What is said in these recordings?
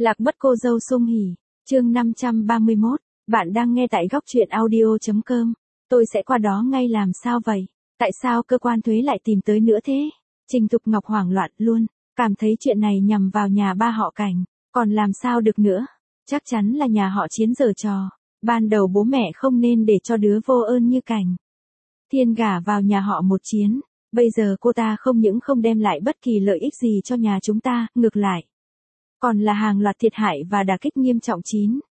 Lạc mất cô dâu sung hỉ, chương 531, bạn đang nghe tại góc truyện audio.com. Tôi sẽ qua đó ngay làm sao vậy? Tại sao cơ quan thuế lại tìm tới nữa thế? Trình Thục Ngọc hoảng loạn luôn, cảm thấy chuyện này nhằm vào nhà ba họ Cảnh, còn làm sao được nữa? Chắc chắn là nhà họ Chiến giở trò, ban đầu bố mẹ không nên để cho đứa vô ơn như Cảnh Thiên gả vào nhà họ một Chiến, bây giờ cô ta không những không đem lại bất kỳ lợi ích gì cho nhà chúng ta, ngược lại còn là hàng loạt thiệt hại và đả kích nghiêm trọng.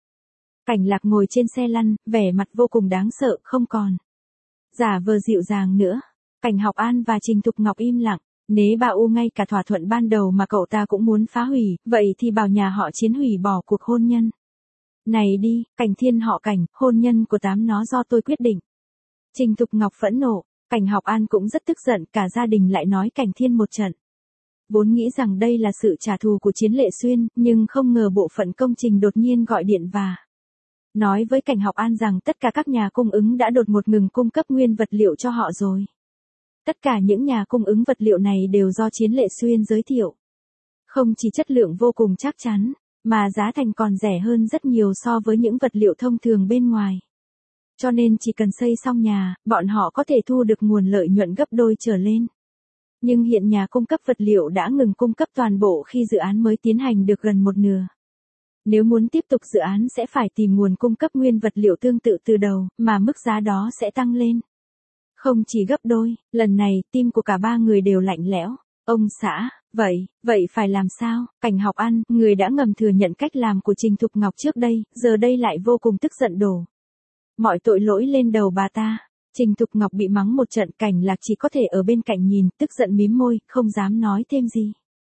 Cảnh Lạc ngồi trên xe lăn, vẻ mặt vô cùng đáng sợ, không còn giả vờ dịu dàng nữa. Cảnh Học An và Trình Thục Ngọc im lặng, nế bà U ngay cả thỏa thuận ban đầu mà cậu ta cũng muốn phá hủy, vậy thì bảo nhà họ Chiến hủy bỏ cuộc hôn nhân này đi. Cảnh Thiên họ Cảnh, hôn nhân của tám nó do tôi quyết định. Trình Thục Ngọc phẫn nộ, Cảnh Học An cũng rất tức giận, cả gia đình lại nói Cảnh Thiên một trận. Vốn nghĩ rằng đây là sự trả thù của Chiến Lệ Xuyên, nhưng không ngờ bộ phận công trình đột nhiên gọi điện và nói với Cảnh Học An rằng tất cả các nhà cung ứng đã đột ngột ngừng cung cấp nguyên vật liệu cho họ rồi. Tất cả những nhà cung ứng vật liệu này đều do Chiến Lệ Xuyên giới thiệu. Không chỉ chất lượng vô cùng chắc chắn, mà giá thành còn rẻ hơn rất nhiều so với những vật liệu thông thường bên ngoài. Cho nên chỉ cần xây xong nhà, bọn họ có thể thu được nguồn lợi nhuận gấp đôi trở lên. Nhưng hiện nhà cung cấp vật liệu đã ngừng cung cấp toàn bộ khi dự án mới tiến hành được gần một nửa. Nếu muốn tiếp tục dự án sẽ phải tìm nguồn cung cấp nguyên vật liệu tương tự từ đầu, mà mức giá đó sẽ tăng lên. Không chỉ gấp đôi, lần này tim của cả ba người đều lạnh lẽo. Ông xã, vậy phải làm sao? Cảnh Học An, người đã ngầm thừa nhận cách làm của Trình Thục Ngọc trước đây, giờ đây lại vô cùng tức giận đổ mọi tội lỗi lên đầu bà ta. Trình Thục Ngọc bị mắng một trận, Cảnh Lạc chỉ có thể ở bên cạnh nhìn, tức giận mím môi, không dám nói thêm gì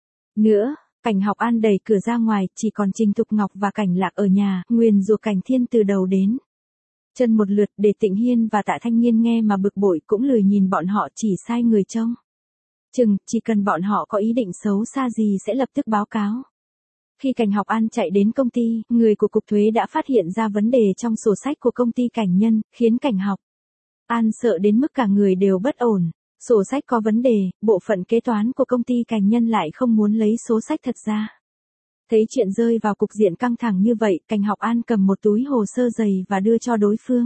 nữa. Cảnh Học An đẩy cửa ra ngoài, chỉ còn Trình Thục Ngọc và Cảnh Lạc ở nhà, nguyền rủa Cảnh Thiên từ đầu đến chân một lượt, để Tịnh Hiên và Tạ Thanh Niên nghe mà bực bội, cũng lười nhìn bọn họ, chỉ sai người trông chừng, chỉ cần bọn họ có ý định xấu xa gì sẽ lập tức báo cáo. Khi Cảnh Học An chạy đến công ty, người của cục thuế đã phát hiện ra vấn đề trong sổ sách của công ty Cảnh Nhân, khiến Cảnh Học An sợ đến mức cả người đều bất ổn. Sổ sách có vấn đề, bộ phận kế toán của công ty Cảnh Nhân lại không muốn lấy số sách thật ra. Thấy chuyện rơi vào cục diện căng thẳng như vậy, Cảnh Học An cầm một túi hồ sơ dày và đưa cho đối phương.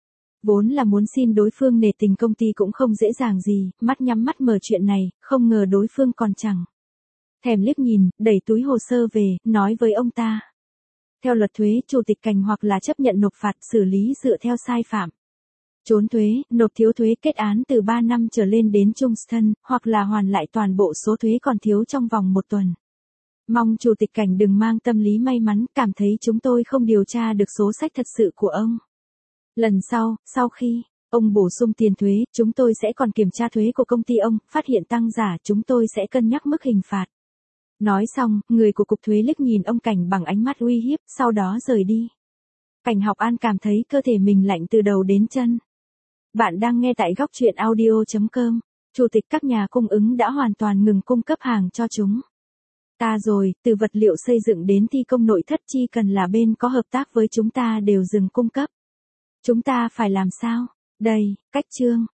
Vốn là muốn xin đối phương nể tình công ty cũng không dễ dàng gì, mắt nhắm mắt mở chuyện này, không ngờ đối phương còn chẳng thèm liếc nhìn, đẩy túi hồ sơ về, nói với ông ta. Theo luật thuế, chủ tịch Cảnh hoặc là chấp nhận nộp phạt, xử lý dựa theo sai phạm, trốn thuế, nộp thiếu thuế, kết án từ 3 năm trở lên đến chung thân, hoặc là hoàn lại toàn bộ số thuế còn thiếu trong vòng 1 tuần. Mong chủ tịch Cảnh đừng mang tâm lý may mắn, cảm thấy chúng tôi không điều tra được số sách thật sự của ông. Lần sau khi ông bổ sung tiền thuế, chúng tôi sẽ còn kiểm tra thuế của công ty ông, phát hiện tăng giả chúng tôi sẽ cân nhắc mức hình phạt. Nói xong, người của cục thuế liếc nhìn ông Cảnh bằng ánh mắt uy hiếp, sau đó rời đi. Cảnh Học An cảm thấy cơ thể mình lạnh từ đầu đến chân. Bạn đang nghe tại góc truyện audio.com. Chủ tịch các nhà cung ứng đã hoàn toàn ngừng cung cấp hàng cho chúng ta rồi, từ vật liệu xây dựng đến thi công nội thất, chỉ cần là bên có hợp tác với chúng ta đều dừng cung cấp. Chúng ta phải làm sao? Đây, cách chương